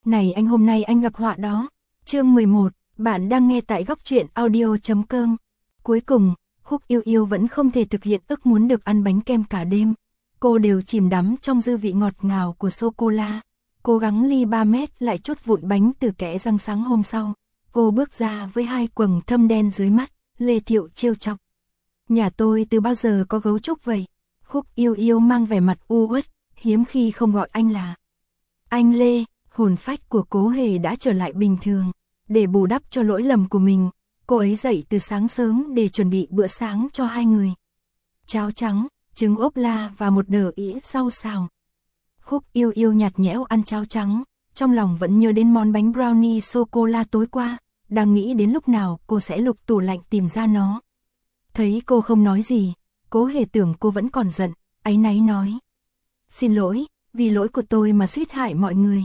Này anh, hôm nay anh gặp họa đó. Chương 11, bạn đang nghe tại góc truyện audio.com. Cuối cùng, Khúc Yêu Yêu vẫn không thể thực hiện ước muốn được ăn bánh kem cả đêm. Cô đều chìm đắm trong dư vị ngọt ngào của sô-cô-la. Cố gắng ly 3 mét lại chút vụn bánh từ kẽ răng sáng hôm sau. Cô bước ra với hai quầng thâm đen dưới mắt, Lê Thiệu trêu chọc. Nhà tôi từ bao giờ có gấu trúc vậy? Khúc Yêu Yêu mang vẻ mặt u uất, hiếm khi không gọi anh là anh Lê. Hồn phách của Cố Hề đã trở lại bình thường. Để bù đắp cho lỗi lầm của mình, cô ấy dậy từ sáng sớm để chuẩn bị bữa sáng cho hai người. Cháo trắng, trứng ốp la và một đờ ĩa rau xào. Khúc Yêu Yêu nhạt nhẽo ăn cháo trắng, trong lòng vẫn nhớ đến món bánh brownie sô-cô-la tối qua, đang nghĩ đến lúc nào cô sẽ lục tủ lạnh tìm ra nó. Thấy cô không nói gì, Cố Hề tưởng cô vẫn còn giận, áy náy nói. Xin lỗi, vì lỗi của tôi mà suýt hại mọi người.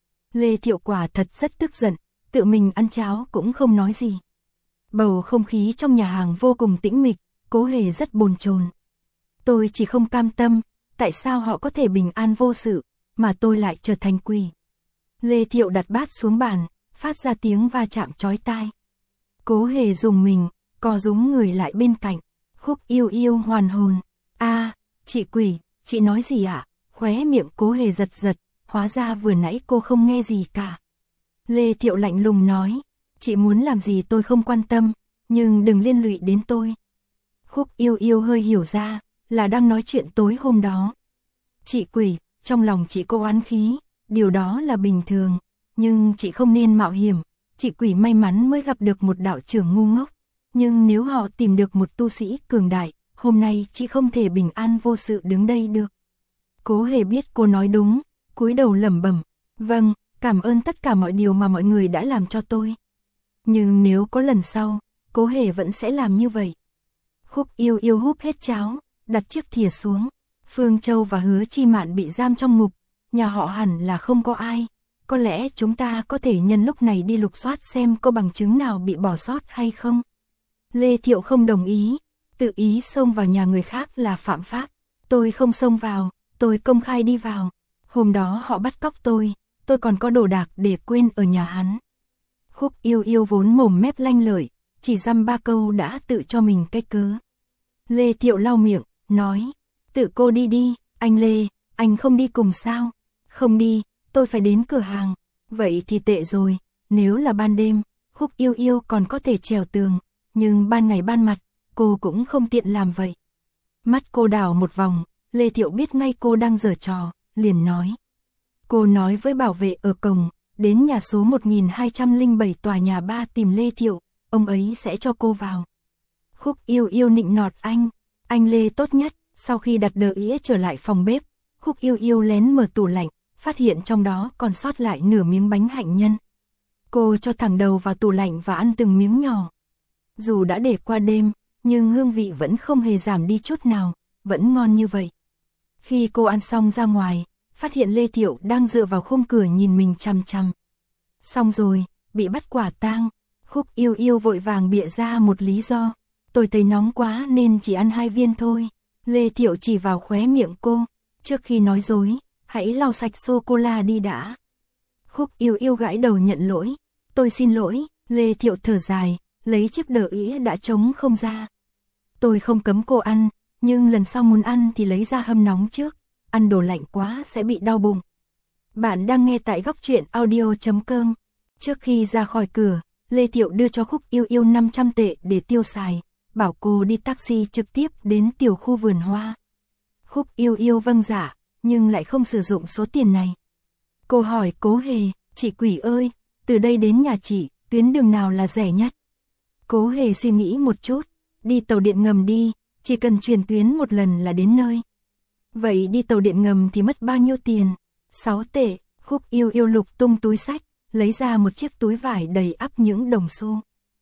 Lê Thiệu quả thật rất tức giận, tự mình ăn cháo cũng không nói gì. Bầu không khí trong nhà hàng vô cùng tĩnh mịch, Cố Hề rất bồn chồn. Tôi chỉ không cam tâm, tại sao họ có thể bình an vô sự, mà tôi lại trở thành quỷ. Lê Thiệu đặt bát xuống bàn, phát ra tiếng va chạm chói tai. Cố Hề rùng mình, co rúm người lại bên cạnh. Khúc Yêu Yêu hoàn hồn. Chị quỷ, chị nói gì ạ? Khóe miệng Cố Hề giật giật, hóa ra vừa nãy cô không nghe gì cả. Lê Thiệu lạnh lùng nói, chị muốn làm gì tôi không quan tâm, nhưng đừng liên lụy đến tôi. Khúc Yêu Yêu hơi hiểu ra, là đang nói chuyện tối hôm đó. Chị quỷ, trong lòng chị có oán khí, điều đó là bình thường, nhưng chị không nên mạo hiểm. Chị quỷ may mắn mới gặp được một đạo trưởng ngu ngốc, nhưng nếu họ tìm được một tu sĩ cường đại, hôm nay chị không thể bình an vô sự đứng đây được. Cố Hề biết cô nói đúng, cúi đầu lẩm bẩm, vâng, cảm ơn tất cả mọi điều mà mọi người đã làm cho tôi. Nhưng nếu có lần sau, Cố Hề vẫn sẽ làm như vậy. Khúc Yêu Yêu húp hết cháo, đặt chiếc thìa xuống. Phương Châu và Hứa Chi Mạn bị giam trong ngục, nhà họ hẳn là không có ai. Có lẽ chúng ta có thể nhân lúc này đi lục soát xem có bằng chứng nào bị bỏ sót hay không. Lê Thiệu không đồng ý, tự ý xông vào nhà người khác là phạm pháp. Tôi không xông vào, tôi công khai đi vào. Hôm đó họ bắt cóc tôi còn có đồ đạc để quên ở nhà hắn. Khúc Yêu Yêu vốn mồm mép lanh lợi, chỉ dăm ba câu đã tự cho mình cái cớ. Lê Thiệu lau miệng, nói, tự cô đi đi, anh Lê, anh không đi cùng sao? Không đi, tôi phải đến cửa hàng. Vậy thì tệ rồi, nếu là ban đêm, Khúc Yêu Yêu còn có thể trèo tường, nhưng ban ngày ban mặt, cô cũng không tiện làm vậy. Mắt cô đảo một vòng, Lê Thiệu biết ngay cô đang giở trò, liền nói. Cô nói với bảo vệ ở cổng, đến nhà số 1207 tòa nhà 3 tìm Lê Thiệu, ông ấy sẽ cho cô vào. Khúc Yêu Yêu nịnh nọt anh Lê tốt nhất. Sau khi đặt đờ ĩa trở lại phòng bếp, Khúc Yêu Yêu lén mở tủ lạnh, phát hiện trong đó còn sót lại nửa miếng bánh hạnh nhân. Cô cho thẳng đầu vào tủ lạnh và ăn từng miếng nhỏ. Dù đã để qua đêm, nhưng hương vị vẫn không hề giảm đi chút nào, vẫn ngon như vậy. Khi cô ăn xong ra ngoài, phát hiện Lê Thiệu đang dựa vào khung cửa nhìn mình chằm chằm. Xong rồi, bị bắt quả tang. Khúc Yêu Yêu vội vàng bịa ra một lý do. Tôi thấy nóng quá nên chỉ ăn 2 viên thôi. Lê Thiệu chỉ vào khóe miệng cô. Trước khi nói dối, hãy lau sạch sô-cô-la đi đã. Khúc Yêu Yêu gãi đầu nhận lỗi. Tôi xin lỗi. Lê Thiệu thở dài, lấy chiếc đờ ĩa đã trống không ra. Tôi không cấm cô ăn, nhưng lần sau muốn ăn thì lấy ra hâm nóng trước. Ăn đồ lạnh quá sẽ bị đau bụng. Bạn đang nghe tại góc truyện audio.com. Trước khi ra khỏi cửa, Lê Thiệu đưa cho Khúc Yêu Yêu 500 tệ để tiêu xài, bảo cô đi taxi trực tiếp đến tiểu khu vườn hoa. Khúc Yêu Yêu vâng dạ, nhưng lại không sử dụng số tiền này. Cô hỏi Cố Hề, chị quỷ ơi, từ đây đến nhà chị, tuyến đường nào là rẻ nhất? Cố Hề suy nghĩ một chút, đi tàu điện ngầm đi, chỉ cần chuyển tuyến một lần là đến nơi. Vậy đi tàu điện ngầm thì mất bao nhiêu tiền? 6 tệ. Khúc Yêu Yêu lục tung túi xách, lấy ra một chiếc túi vải đầy ắp những đồng xu.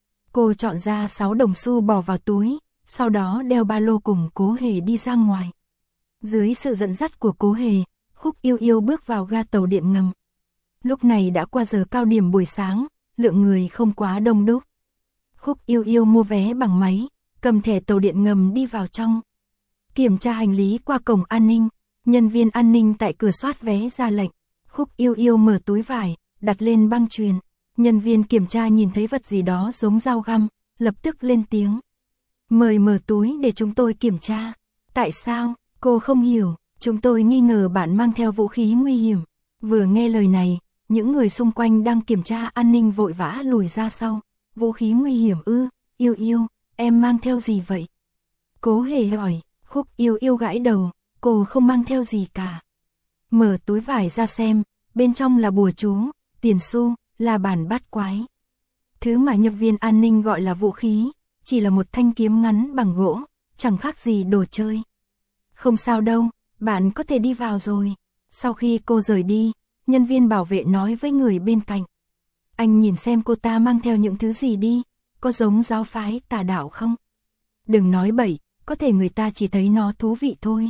Cô chọn ra 6 đồng xu bỏ vào túi, sau đó đeo ba lô cùng Cố Hề đi ra ngoài. Dưới sự dẫn dắt của Cố Hề, Khúc Yêu Yêu bước vào ga tàu điện ngầm. Lúc này đã qua giờ cao điểm buổi sáng, lượng người không quá đông đúc. Khúc Yêu Yêu mua vé bằng máy, cầm thẻ tàu điện ngầm đi vào trong. Kiểm tra hành lý qua cổng an ninh, nhân viên an ninh tại cửa soát vé ra lệnh. Khúc Yêu Yêu mở túi vải, đặt lên băng chuyền. Nhân viên kiểm tra nhìn thấy vật gì đó giống dao găm, lập tức lên tiếng. Mời mở túi để chúng tôi kiểm tra. Tại sao? Cô không hiểu, chúng tôi nghi ngờ bạn mang theo vũ khí nguy hiểm. Vừa nghe lời này, những người xung quanh đang kiểm tra an ninh vội vã lùi ra sau. Vũ khí nguy hiểm ư? Yêu Yêu, em mang theo gì vậy? Cố Hề hỏi. Khúc Yêu Yêu gãi đầu, cô không mang theo gì cả. Mở túi vải ra xem, bên trong là bùa chú, tiền xu, là bản bát quái. Thứ mà nhân viên an ninh gọi là vũ khí, chỉ là một thanh kiếm ngắn bằng gỗ, chẳng khác gì đồ chơi. Không sao đâu, bạn có thể đi vào rồi. Sau khi cô rời đi, nhân viên bảo vệ nói với người bên cạnh. Anh nhìn xem cô ta mang theo những thứ gì đi, có giống giáo phái tà đạo không? Đừng nói bậy, có thể người ta chỉ thấy nó thú vị thôi.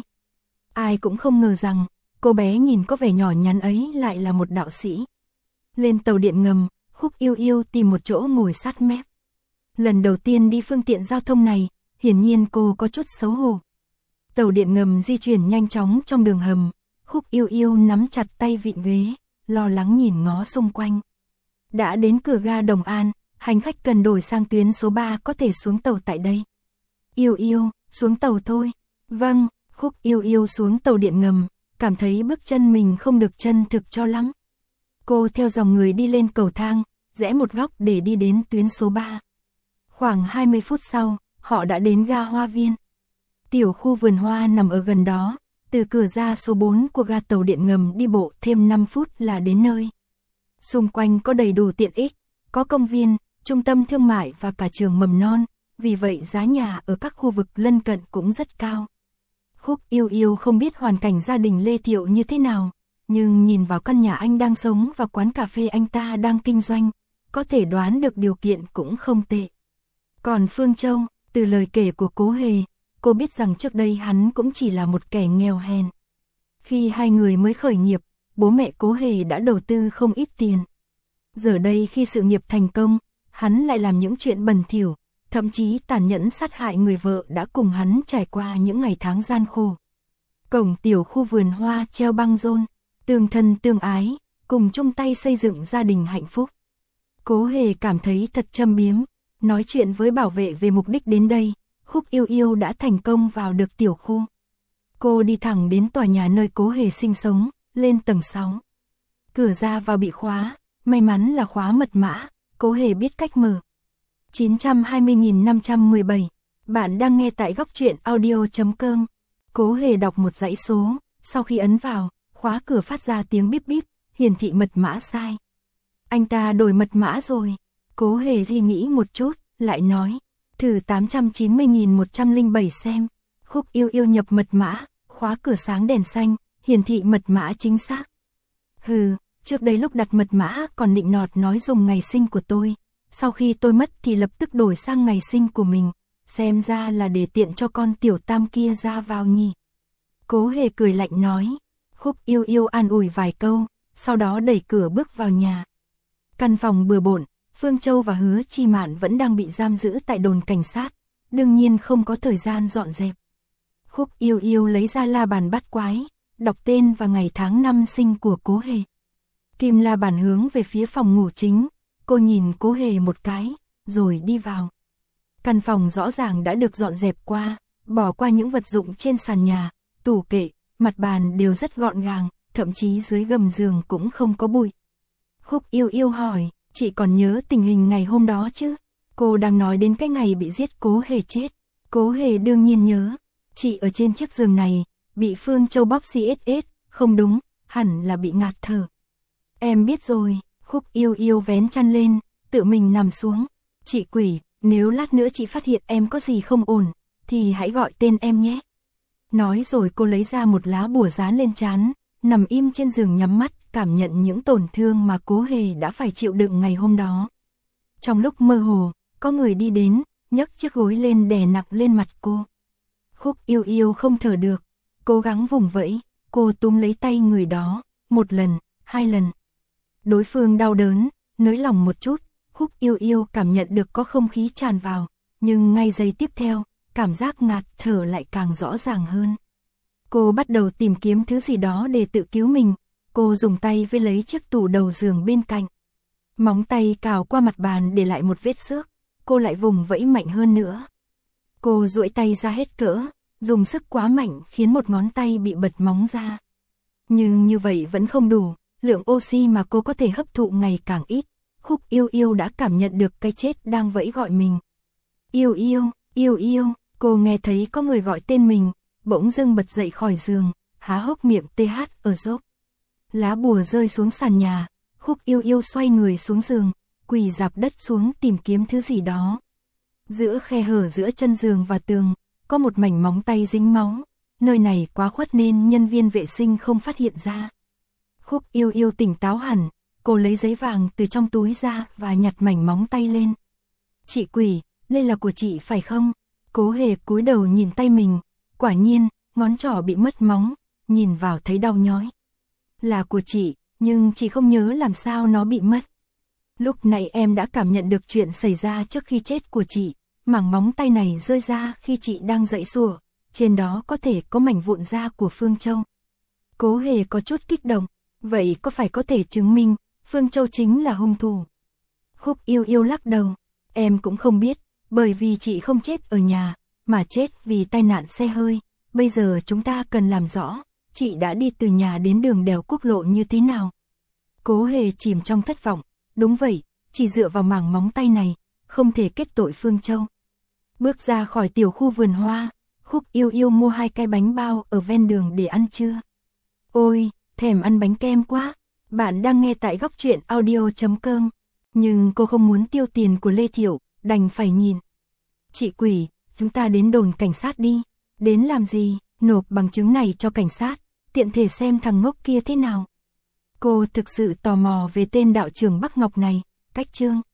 Ai cũng không ngờ rằng, cô bé nhìn có vẻ nhỏ nhắn ấy lại là một đạo sĩ. Lên tàu điện ngầm, Khúc Yêu Yêu tìm một chỗ ngồi sát mép. Lần đầu tiên đi phương tiện giao thông này, hiển nhiên cô có chút xấu hổ. Tàu điện ngầm di chuyển nhanh chóng trong đường hầm, Khúc Yêu Yêu nắm chặt tay vịn ghế, lo lắng nhìn ngó xung quanh. Đã đến cửa ga Đồng An, hành khách cần đổi sang tuyến số 3 có thể xuống tàu tại đây. Yêu Yêu, xuống tàu thôi. Vâng, Khúc Yêu Yêu xuống tàu điện ngầm, cảm thấy bước chân mình không được chân thực cho lắm. Cô theo dòng người đi lên cầu thang, rẽ một góc để đi đến tuyến số 3. Khoảng 20 phút sau, họ đã đến ga Hoa Viên. Tiểu khu vườn hoa nằm ở gần đó, từ cửa ra số 4 của ga tàu điện ngầm đi bộ thêm 5 phút là đến nơi. Xung quanh có đầy đủ tiện ích, có công viên, trung tâm thương mại và cả trường mầm non, vì vậy giá nhà ở các khu vực lân cận cũng rất cao. Khúc Yêu Yêu không biết hoàn cảnh gia đình Lê Thiệu như thế nào, nhưng nhìn vào căn nhà anh đang sống và quán cà phê anh ta đang kinh doanh, có thể đoán được điều kiện cũng không tệ. Còn Phương Châu, từ lời kể của Cố Hề, cô biết rằng trước đây hắn cũng chỉ là một kẻ nghèo hèn. Khi hai người mới khởi nghiệp, bố mẹ Cố Hề đã đầu tư không ít tiền. Giờ đây khi sự nghiệp thành công, hắn lại làm những chuyện bẩn thỉu, thậm chí tàn nhẫn sát hại người vợ đã cùng hắn trải qua những ngày tháng gian khổ. Cổng tiểu khu vườn hoa treo băng rôn, tương thân tương ái, cùng chung tay xây dựng gia đình hạnh phúc. Cố Hề cảm thấy thật châm biếm, nói chuyện với bảo vệ về mục đích đến đây, Khúc Yêu Yêu đã thành công vào được tiểu khu. Cô đi thẳng đến tòa nhà nơi Cố Hề sinh sống, lên tầng 6. Cửa ra vào bị khóa, may mắn là khóa mật mã, Cố Hề biết cách mở. 920.517, bạn đang nghe tại góc truyện audio.com. Cố Hề đọc một dãy số, sau khi ấn vào, khóa cửa phát ra tiếng bíp bíp, hiển thị mật mã sai. Anh ta đổi mật mã rồi. Cố Hề suy nghĩ một chút, lại nói, thử 890.107 xem. Khúc Yêu Yêu nhập mật mã, khóa cửa sáng đèn xanh, hiển thị mật mã chính xác. Hừ, trước đây lúc đặt mật mã còn nịnh nọt nói dùng ngày sinh của tôi, sau khi tôi mất thì lập tức đổi sang ngày sinh của mình, xem ra là để tiện cho con tiểu tam kia ra vào nhỉ. Cố Hề cười lạnh nói. Khúc Yêu Yêu an ủi vài câu, sau đó đẩy cửa bước vào nhà. Căn phòng bừa bộn, Phương Châu và Hứa Chi Mạn vẫn đang bị giam giữ tại đồn cảnh sát, đương nhiên không có thời gian dọn dẹp. Khúc Yêu Yêu lấy ra la bàn bát quái, đọc tên và ngày tháng năm sinh của Cố Hề. Kim la bàn hướng về phía phòng ngủ chính, cô nhìn Cố Hề một cái, rồi đi vào. Căn phòng rõ ràng đã được dọn dẹp qua, bỏ qua những vật dụng trên sàn nhà, tủ kệ, mặt bàn đều rất gọn gàng, thậm chí dưới gầm giường cũng không có bụi. Khúc Yêu Yêu hỏi, chị còn nhớ tình hình ngày hôm đó chứ? Cô đang nói đến cái ngày bị giết Cố Hề chết. Cố Hề đương nhiên nhớ, chị ở trên chiếc giường này, bị Phương Châu bóp CSS, không đúng, hẳn là bị ngạt thở. Em biết rồi. Khúc Yêu Yêu vén chăn lên, tự mình nằm xuống. Chị quỷ, nếu lát nữa chị phát hiện em có gì không ổn, thì hãy gọi tên em nhé. Nói rồi cô lấy ra một lá bùa dán lên trán, nằm im trên giường nhắm mắt, cảm nhận những tổn thương mà Cố Hề đã phải chịu đựng ngày hôm đó. Trong lúc mơ hồ, có người đi đến, nhấc chiếc gối lên đè nặng lên mặt cô. Khúc Yêu Yêu không thở được, cố gắng vùng vẫy, cô túm lấy tay người đó, một lần, hai lần. Đối phương đau đớn, nới lòng một chút, Khúc Yêu Yêu cảm nhận được có không khí tràn vào, nhưng ngay giây tiếp theo, cảm giác ngạt thở lại càng rõ ràng hơn. Cô bắt đầu tìm kiếm thứ gì đó để tự cứu mình, Cô dùng tay với lấy chiếc tủ đầu giường bên cạnh. Móng tay cào qua mặt bàn để lại một vết xước, cô lại vùng vẫy mạnh hơn nữa. Cô duỗi tay ra hết cỡ, dùng sức quá mạnh khiến một ngón tay bị bật móng ra. Nhưng như vậy vẫn không đủ, lượng oxy mà cô có thể hấp thụ ngày càng ít. Khúc Yêu Yêu đã cảm nhận được cái chết đang vẫy gọi mình. Yêu Yêu, Yêu Yêu, cô nghe thấy có người gọi tên mình, bỗng dưng bật dậy khỏi giường, há hốc miệng TH ở dốc. Lá bùa rơi xuống sàn nhà, Khúc Yêu Yêu xoay người xuống giường, quỳ rạp đất xuống tìm kiếm thứ gì đó. Giữa khe hở giữa chân giường và tường, có một mảnh móng tay dính máu, nơi này quá khuất nên nhân viên vệ sinh không phát hiện ra. Khúc Yêu Yêu tỉnh táo hẳn, cô lấy giấy vàng từ trong túi ra và nhặt mảnh móng tay lên. Chị quỷ, đây là của chị phải không? Cố Hề cúi đầu nhìn tay mình, quả nhiên, ngón trỏ bị mất móng, nhìn vào thấy đau nhói. Là của chị, nhưng chị không nhớ làm sao nó bị mất. Lúc nãy em đã cảm nhận được chuyện xảy ra trước khi chết của chị, mảng móng tay này rơi ra khi chị đang giãy giụa, trên đó có thể có mảnh vụn da của Phương Châu. Cố Hề có chút kích động, vậy có phải có thể chứng minh Phương Châu chính là hung thủ? Khúc Yêu Yêu lắc đầu, em cũng không biết, bởi vì chị không chết ở nhà, mà chết vì tai nạn xe hơi. Bây giờ chúng ta cần làm rõ, chị đã đi từ nhà đến đường đèo quốc lộ như thế nào. Cố Hề chìm trong thất vọng, đúng vậy, chỉ dựa vào mảng móng tay này, không thể kết tội Phương Châu. Bước ra khỏi tiểu khu vườn hoa, Khúc Yêu Yêu mua 2 cái bánh bao ở ven đường để ăn trưa. Ôi, thèm ăn bánh kem quá. Bạn đang nghe tại Góc Truyện Audio.com. Nhưng cô không muốn tiêu tiền của Lê Thiệu, đành phải nhìn. Chị quỷ, chúng ta đến đồn cảnh sát đi. Đến làm gì? Nộp bằng chứng này cho cảnh sát, tiện thể xem thằng ngốc kia thế nào. Cô thực sự tò mò về tên đạo trưởng Bắc Ngọc này. Cách chương